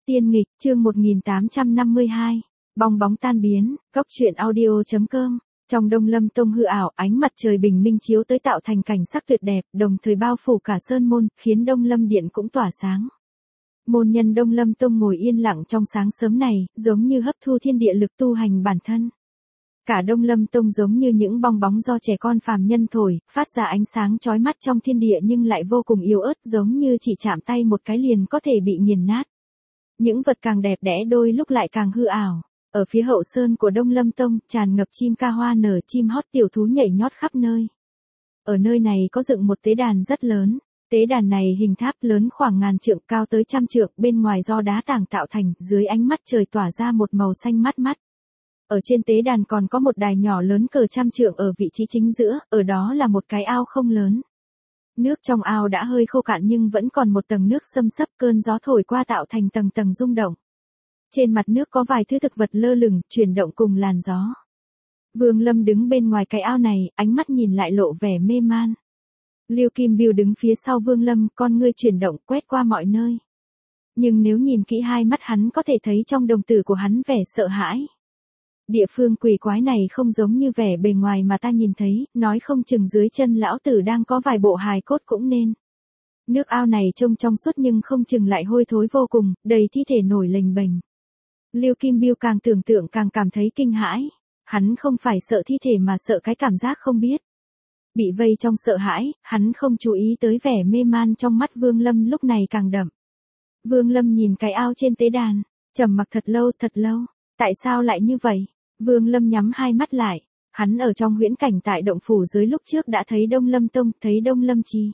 Tiên nghịch, chương 1852. Bong bóng tan biến, góc truyện audio.com. Trong Đông Lâm Tông hư ảo, ánh mặt trời bình minh chiếu tới tạo thành cảnh sắc tuyệt đẹp, đồng thời bao phủ cả sơn môn, khiến Đông Lâm Điện cũng tỏa sáng. Môn nhân Đông Lâm Tông ngồi yên lặng trong sáng sớm này, giống như hấp thu thiên địa lực tu hành bản thân. Cả Đông Lâm Tông giống như những bong bóng do trẻ con phàm nhân thổi, phát ra ánh sáng chói mắt trong thiên địa nhưng lại vô cùng yếu ớt, giống như chỉ chạm tay một cái liền có thể bị nghiền nát. Những vật càng đẹp đẽ đôi lúc lại càng hư ảo. Ở phía hậu sơn của Đông Lâm Tông, tràn ngập chim ca hoa nở, chim hót, tiểu thú nhảy nhót khắp nơi. Ở nơi này có dựng một tế đàn rất lớn. Tế đàn này hình tháp lớn khoảng ngàn trượng, cao tới trăm trượng, bên ngoài do đá tảng tạo thành, dưới ánh mắt trời tỏa ra một màu xanh mát mắt. Ở trên tế đàn còn có một đài nhỏ lớn cỡ trăm trượng ở vị trí chính giữa, ở đó là một cái ao không lớn. Nước trong ao đã hơi khô cạn nhưng vẫn còn một tầng nước xâm xấp, cơn gió thổi qua tạo thành tầng tầng rung động. Trên mặt nước có vài thứ thực vật lơ lửng, chuyển động cùng làn gió. Vương Lâm đứng bên ngoài cái ao này, ánh mắt nhìn lại lộ vẻ mê man. Liêu Kim Biêu đứng phía sau Vương Lâm, con ngươi chuyển động quét qua mọi nơi. Nhưng nếu nhìn kỹ hai mắt hắn có thể thấy trong đồng tử của hắn vẻ sợ hãi. Địa phương quỷ quái này không giống như vẻ bề ngoài mà ta nhìn thấy, nói không chừng dưới chân lão tử đang có vài bộ hài cốt cũng nên. Nước ao này trông trong suốt nhưng không chừng lại hôi thối vô cùng, đầy thi thể nổi lềnh bềnh. Liêu Kim Biêu càng tưởng tượng càng cảm thấy kinh hãi. Hắn không phải sợ thi thể mà sợ cái cảm giác không biết. Bị vây trong sợ hãi, hắn không chú ý tới vẻ mê man trong mắt Vương Lâm lúc này càng đậm. Vương Lâm nhìn cái ao trên tế đàn, trầm mặc thật lâu. Tại sao lại như vậy? Vương Lâm nhắm hai mắt lại. Hắn ở trong huyễn cảnh tại động phủ dưới lúc trước đã thấy Đông Lâm Tông, thấy Đông Lâm Trì.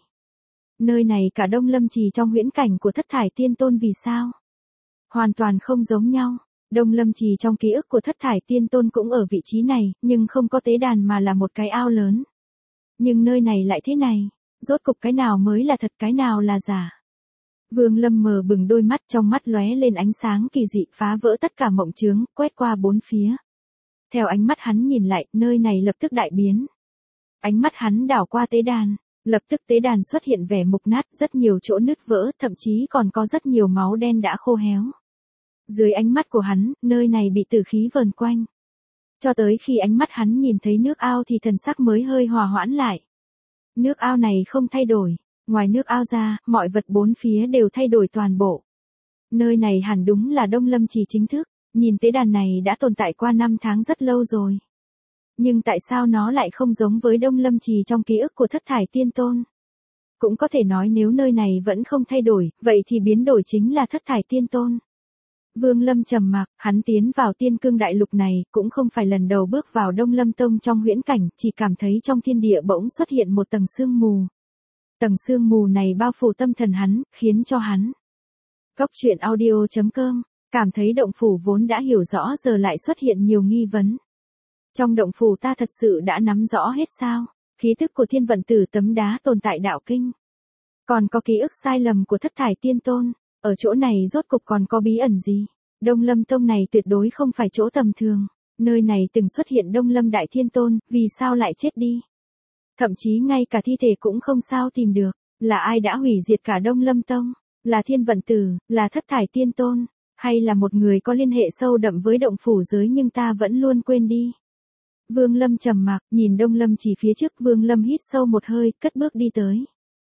Nơi này cả Đông Lâm Trì trong huyễn cảnh của Thất Thải Tiên Tôn vì sao? Hoàn toàn không giống nhau. Đông Lâm Trì trong ký ức của Thất Thải Tiên Tôn cũng ở vị trí này, nhưng không có tế đàn mà là một cái ao lớn. Nhưng nơi này lại thế này, rốt cục cái nào mới là thật, cái nào là giả? Vương Lâm mờ bừng đôi mắt, trong mắt lóe lên ánh sáng kỳ dị, phá vỡ tất cả mộng chướng, quét qua bốn phía. Theo ánh mắt hắn nhìn lại, nơi này lập tức đại biến. Ánh mắt hắn đảo qua tế đàn, lập tức tế đàn xuất hiện vẻ mục nát, rất nhiều chỗ nứt vỡ, thậm chí còn có rất nhiều máu đen đã khô héo. Dưới ánh mắt của hắn, nơi này bị tử khí vờn quanh. Cho tới khi ánh mắt hắn nhìn thấy nước ao thì thần sắc mới hơi hòa hoãn lại. Nước ao này không thay đổi, ngoài nước ao ra, mọi vật bốn phía đều thay đổi toàn bộ. Nơi này hẳn đúng là Đông Lâm Trì chính thức, nhìn tế đàn này đã tồn tại qua 5 tháng rất lâu rồi. Nhưng tại sao nó lại không giống với Đông Lâm Trì trong ký ức của Thất Thải Tiên Tôn? Cũng có thể nói nếu nơi này vẫn không thay đổi, vậy thì biến đổi chính là Thất Thải Tiên Tôn. Vương Lâm trầm mặc, hắn tiến vào Tiên Cương Đại Lục này, cũng không phải lần đầu bước vào Đông Lâm Tông trong huyễn cảnh, chỉ cảm thấy trong thiên địa bỗng xuất hiện một tầng sương mù. Tầng sương mù này bao phủ tâm thần hắn, khiến cho hắn. Góc truyện audio.com, cảm thấy động phủ vốn đã hiểu rõ giờ lại xuất hiện nhiều nghi vấn. Trong động phủ ta thật sự đã nắm rõ hết sao? Khí thức của Thiên Vận Tử tấm đá tồn tại đạo kinh. Còn có ký ức sai lầm của Thất Thải Tiên Tôn. Ở chỗ này rốt cục còn có bí ẩn gì? Đông Lâm Tông này tuyệt đối không phải chỗ tầm thường. Nơi này từng xuất hiện Đông Lâm Đại Thiên Tôn, vì sao lại chết đi? Thậm chí ngay cả thi thể cũng không sao tìm được. Là ai đã hủy diệt cả Đông Lâm Tông? Là Thiên Vận Tử, là Thất Thải Tiên Tôn, hay là một người có liên hệ sâu đậm với động phủ giới nhưng ta vẫn luôn quên đi? Vương Lâm trầm mặc, nhìn Đông Lâm Trì phía trước, Vương Lâm hít sâu một hơi, cất bước đi tới.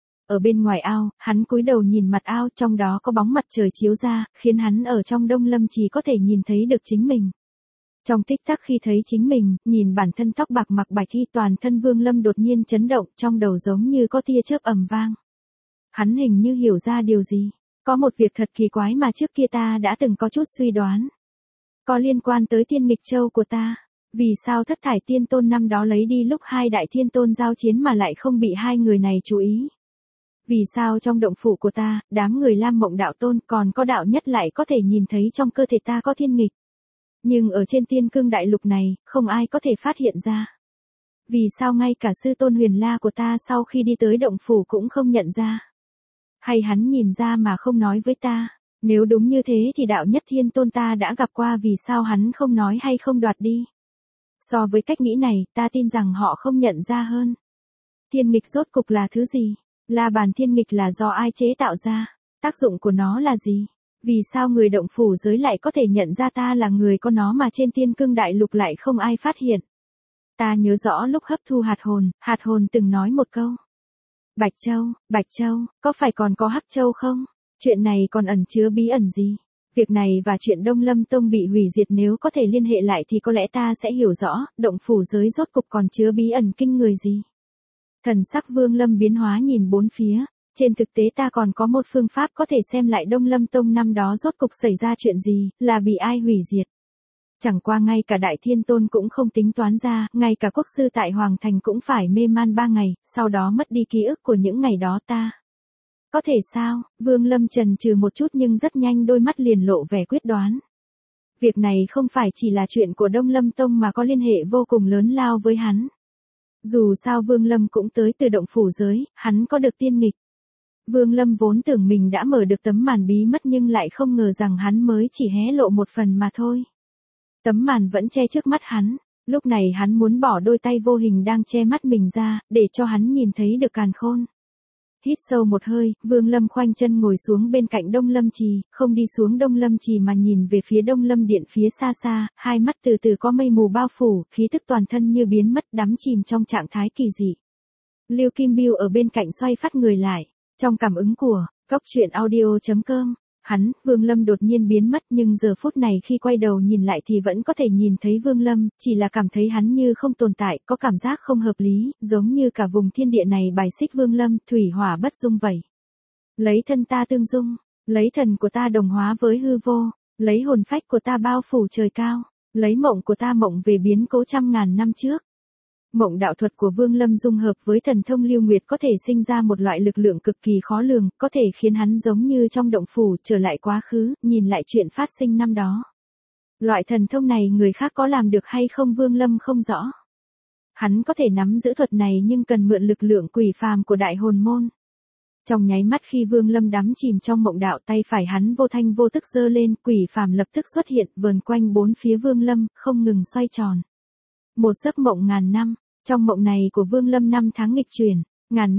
Ở bên ngoài ao, hắn cúi đầu nhìn mặt ao, trong đó có bóng mặt trời chiếu ra, khiến hắn ở trong Đông Lâm Trì có thể nhìn thấy được chính mình. Trong tích tắc khi thấy chính mình, nhìn bản thân tóc bạc mặc bạch y, toàn thân Vương Lâm đột nhiên chấn động, trong đầu giống như có tia chớp ầm vang. Hắn hình như hiểu ra điều gì. Có một việc thật kỳ quái mà trước kia ta đã từng có chút suy đoán. Có liên quan tới Tiên Nghịch Châu của ta. Vì sao Thất Thải Tiên Tôn năm đó lấy đi lúc hai đại thiên tôn giao chiến mà lại không bị hai người này chú ý? Vì sao trong động phủ của ta, đám người Lam Mộng Đạo Tôn còn có đạo nhất lại có thể nhìn thấy trong cơ thể ta có thiên nghịch? Nhưng ở trên Tiên Cương Đại Lục này, không ai có thể phát hiện ra. Vì sao ngay cả sư tôn Huyền La của ta sau khi đi tới động phủ cũng không nhận ra? Hay hắn nhìn ra mà không nói với ta? Nếu đúng như thế thì đạo nhất thiên tôn ta đã gặp qua, vì sao hắn không nói hay không đoạt đi? So với cách nghĩ này, ta tin rằng họ không nhận ra hơn. Thiên nghịch rốt cục là thứ gì? La bàn thiên nghịch là do ai chế tạo ra? Tác dụng của nó là gì? Vì sao người động phủ giới lại có thể nhận ra ta là người có nó mà trên Tiên Cương Đại Lục lại không ai phát hiện? Ta nhớ rõ lúc hấp thu hạt hồn từng nói một câu. Bạch Châu, có phải còn có Hắc Châu không? Chuyện này còn ẩn chứa bí ẩn gì? Việc này và chuyện Đông Lâm Tông bị hủy diệt nếu có thể liên hệ lại thì có lẽ ta sẽ hiểu rõ, động phủ giới rốt cục còn chứa bí ẩn kinh người gì. Thần sắc Vương Lâm biến hóa nhìn bốn phía, trên thực tế ta còn có một phương pháp có thể xem lại Đông Lâm Tông năm đó rốt cục xảy ra chuyện gì, là bị ai hủy diệt. Chẳng qua ngay cả Đại Thiên Tôn cũng không tính toán ra, ngay cả quốc sư tại Hoàng Thành cũng phải mê man 3 ngày, sau đó mất đi ký ức của những ngày đó ta. Có thể sao? Vương Lâm chần chừ một chút nhưng rất nhanh đôi mắt liền lộ vẻ quyết đoán. Việc này không phải chỉ là chuyện của Đông Lâm Tông mà có liên hệ vô cùng lớn lao với hắn. Dù sao Vương Lâm cũng tới từ động phủ giới, hắn có được tiên nghịch. Vương Lâm vốn tưởng mình đã mở được tấm màn bí mất nhưng lại không ngờ rằng hắn mới chỉ hé lộ một phần mà thôi. Tấm màn vẫn che trước mắt hắn, lúc này hắn muốn bỏ đôi tay vô hình đang che mắt mình ra, để cho hắn nhìn thấy được càn khôn. Hít sâu một hơi, Vương Lâm khoanh chân ngồi xuống bên cạnh Đông Lâm Trì, không đi xuống Đông Lâm Trì mà nhìn về phía Đông Lâm Điện phía xa xa, hai mắt từ từ có mây mù bao phủ, khí thức toàn thân như biến mất đắm chìm trong trạng thái kỳ dị. Lưu Kim Biêu ở bên cạnh xoay phát người lại, trong cảm ứng của coctruyện.audio.com. Vương Lâm đột nhiên biến mất nhưng giờ phút này khi quay đầu nhìn lại thì vẫn có thể nhìn thấy Vương Lâm, chỉ là cảm thấy hắn như không tồn tại, có cảm giác không hợp lý, giống như cả vùng thiên địa này bài xích Vương Lâm, thủy hỏa bất dung vậy. Lấy thân ta tương dung, lấy thần của ta đồng hóa với hư vô, lấy hồn phách của ta bao phủ trời cao, lấy mộng của ta mộng về biến cố trăm ngàn năm trước. Mộng đạo thuật của Vương Lâm dung hợp với thần thông Lưu Nguyệt có thể sinh ra một loại lực lượng cực kỳ khó lường, có thể khiến hắn giống như trong động phủ trở lại quá khứ, nhìn lại chuyện phát sinh năm đó. Loại thần thông này người khác có làm được hay không Vương Lâm không rõ. Hắn có thể nắm giữ thuật này nhưng cần mượn lực lượng quỷ phàm của đại hồn môn. Trong nháy mắt khi Vương Lâm đắm chìm trong mộng đạo, tay phải hắn vô thanh vô tức giơ lên, quỷ phàm lập tức xuất hiện vờn quanh bốn phía Vương Lâm, không ngừng xoay tròn. Một giấc mộng ngàn năm, trong mộng này của Vương Lâm năm tháng nghịch chuyển, ngàn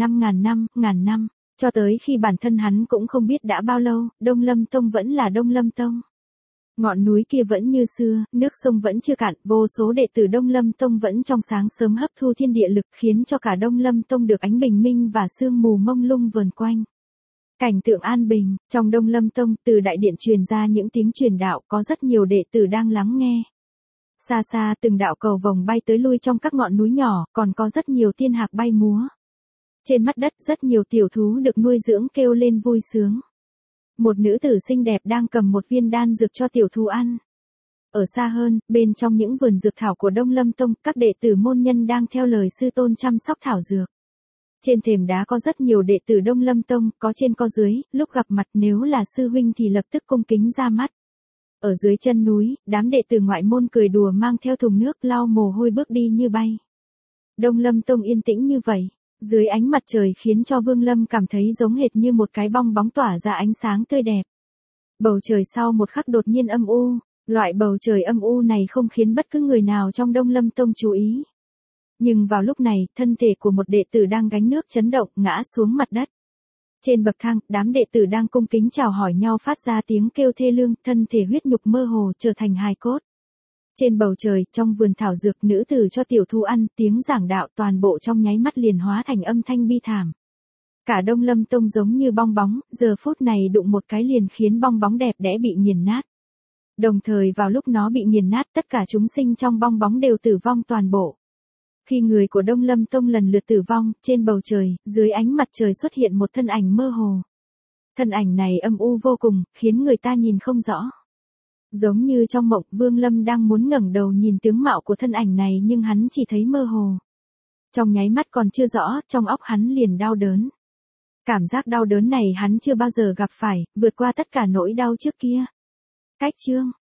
năm, cho tới khi bản thân hắn cũng không biết đã bao lâu, Đông Lâm Tông vẫn là Đông Lâm Tông. Ngọn núi kia vẫn như xưa, nước sông vẫn chưa cạn, vô số đệ tử Đông Lâm Tông vẫn trong sáng sớm hấp thu thiên địa lực khiến cho cả Đông Lâm Tông được ánh bình minh và sương mù mông lung vờn quanh. Cảnh tượng an bình, trong Đông Lâm Tông từ đại điện truyền ra những tiếng truyền đạo, có rất nhiều đệ tử đang lắng nghe. Xa xa từng đạo cầu vồng bay tới lui trong các ngọn núi nhỏ, còn có rất nhiều tiên hạc bay múa. Trên mặt đất rất nhiều tiểu thú được nuôi dưỡng kêu lên vui sướng. Một nữ tử xinh đẹp đang cầm một viên đan dược cho tiểu thú ăn. Ở xa hơn, bên trong những vườn dược thảo của Đông Lâm Tông, các đệ tử môn nhân đang theo lời sư tôn chăm sóc thảo dược. Trên thềm đá có rất nhiều đệ tử Đông Lâm Tông, có trên có dưới, lúc gặp mặt nếu là sư huynh thì lập tức cung kính ra mắt. Ở dưới chân núi, đám đệ tử ngoại môn cười đùa mang theo thùng nước lau mồ hôi bước đi như bay. Đông Lâm Tông yên tĩnh như vậy, dưới ánh mặt trời khiến cho Vương Lâm cảm thấy giống hệt như một cái bong bóng tỏa ra ánh sáng tươi đẹp. Bầu trời sau một khắc đột nhiên âm u, loại bầu trời âm u này không khiến bất cứ người nào trong Đông Lâm Tông chú ý. Nhưng vào lúc này, thân thể của một đệ tử đang gánh nước chấn động ngã xuống mặt đất. Trên bậc thang, đám đệ tử đang cung kính chào hỏi nhau phát ra tiếng kêu thê lương, thân thể huyết nhục mơ hồ trở thành hài cốt. Trên bầu trời, trong vườn thảo dược nữ tử cho tiểu thú ăn, tiếng giảng đạo toàn bộ trong nháy mắt liền hóa thành âm thanh bi thảm. Cả Đông Lâm Tông giống như bong bóng, giờ phút này đụng một cái liền khiến bong bóng đẹp đẽ bị nghiền nát. Đồng thời vào lúc nó bị nghiền nát tất cả chúng sinh trong bong bóng đều tử vong toàn bộ. Khi người của Đông Lâm Tông lần lượt tử vong, trên bầu trời, dưới ánh mặt trời xuất hiện một thân ảnh mơ hồ. Thân ảnh này âm u vô cùng, khiến người ta nhìn không rõ. Giống như trong mộng, Vương Lâm đang muốn ngẩng đầu nhìn tướng mạo của thân ảnh này nhưng hắn chỉ thấy mơ hồ. Trong nháy mắt còn chưa rõ, trong óc hắn liền đau đớn. Cảm giác đau đớn này hắn chưa bao giờ gặp phải, vượt qua tất cả nỗi đau trước kia. Cách chương